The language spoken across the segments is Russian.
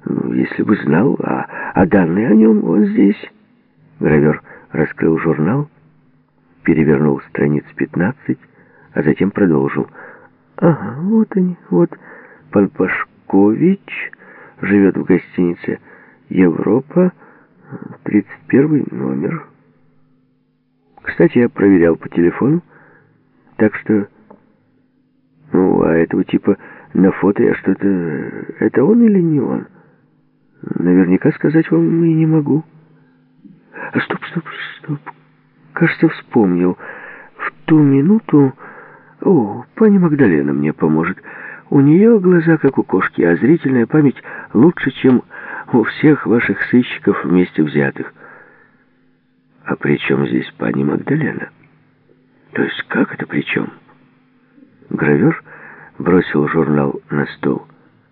Ну, если бы знал, а данные о нем вот здесь. Гравер раскрыл журнал, перевернул страниц 15, а затем продолжил. Ага, вот они, вот. Пан Пашкович живет в гостинице «Европа», 31 номер. Кстати, я проверял по телефону, так что... Ну, а этого типа на фото я что-то... Это он или не он? Наверняка сказать вам и не могу. Стоп. Кажется, вспомнил. В ту минуту... О, пани Магдалена мне поможет. У нее глаза, как у кошки, а зрительная память лучше, чем у всех ваших сыщиков вместе взятых. А при чем здесь пани Магдалена? То есть как это при чем? Гравер бросил журнал на стол.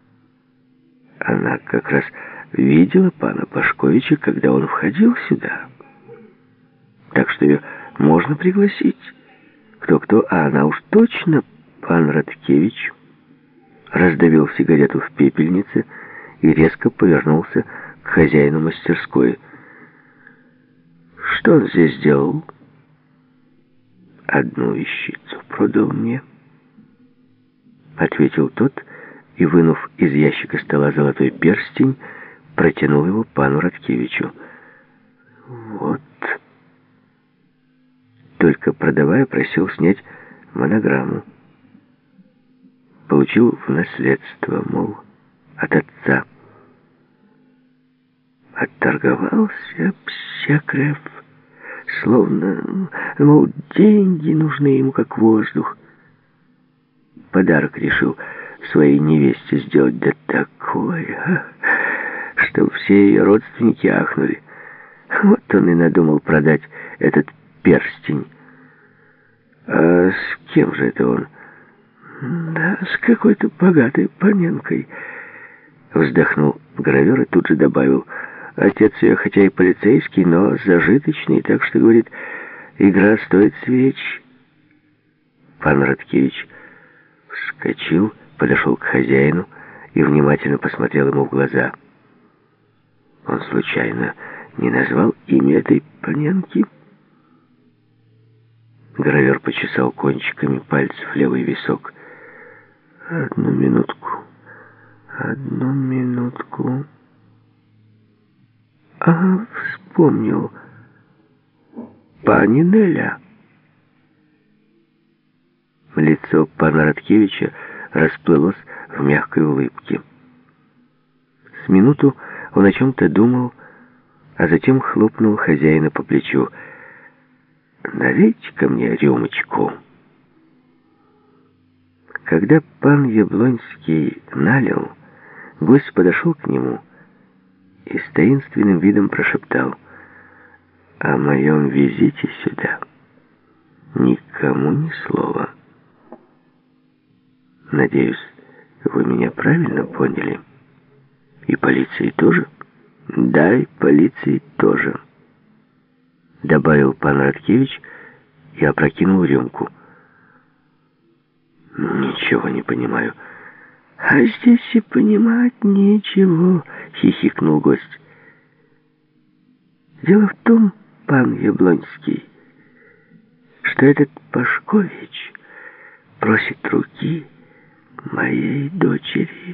Она как раз видела пана Пашковича, когда он входил сюда. Так что ее можно пригласить. Кто-кто, а она уж точно пан Радкевич. Раздавил сигарету в пепельнице и резко повернулся к хозяину мастерской. Что он здесь делал? Одну вещицу продал мне, ответил тот и, вынув из ящика стола золотой перстень, протянул его пану Радкевичу. Вот. Только продавая, просил снять монограмму. Получил в наследство, мол, от отца. Отторговался Псекрев, словно, мол, деньги нужны ему как воздух. Подарок решил своей невесте сделать, да такой, что все ее родственники ахнули. Вот он и надумал продать этот перстень. А с кем же это он? Да, с какой-то богатой паненкой. Вздохнул Гравер и тут же добавил: отец ее, хотя и полицейский, но зажиточный, так что, говорит, игра стоит свеч. Пан Радкевич вскочил, подошел к хозяину и внимательно посмотрел ему в глаза. Он случайно не назвал имя этой паненки? Гравер почесал кончиками пальцев левый висок. Одну минутку. Ага, вспомнил. Пани Неля. Лицо пана Радкевича расплылось в мягкой улыбке. С минуту он о чем-то думал, а затем хлопнул хозяина по плечу. «Налейте-ка мне рюмочку». Когда пан Яблонский налил, гость подошел к нему и с таинственным видом прошептал: «О моем визите сюда никому ни слова. Надеюсь, вы меня правильно поняли? И полиции тоже?» «Да, и полиции тоже», — добавил пан Радкевич и опрокинул рюмку. «Ничего не понимаю». «А здесь и понимать нечего», — хихикнул гость. «Дело в том, пан Яблонский, что этот Пашкович просит руки моей дочери».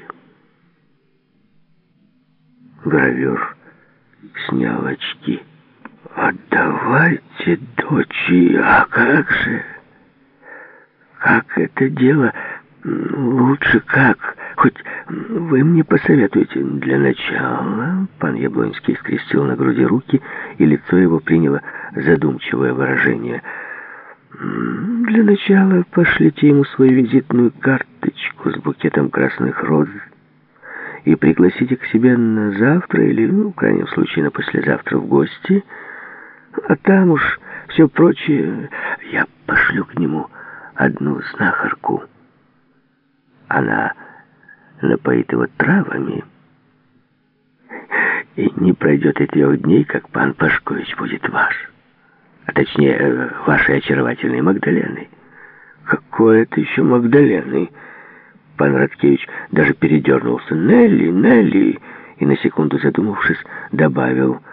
Гравер снял очки. «Отдавайте дочери, а как же? Как это дело? Лучше как? Хоть вы мне посоветуете. Для начала...» Пан Яблонский скрестил на груди руки, и лицо его приняло задумчивое выражение. «Для начала пошлите ему свою визитную карточку с букетом красных роз и пригласите к себе на завтра или, в крайнем случае, на послезавтра в гости. А там уж все прочее я пошлю к нему одну знахарку. Она напоит его травами, и не пройдет и 3 дней, как пан Пашкович будет ваш. А точнее, вашей очаровательной Магдаленой». «Какой это еще Магдаленой?» Пан Радкевич даже передернулся. «Нелли, Нелли!» и на секунду задумавшись, добавил: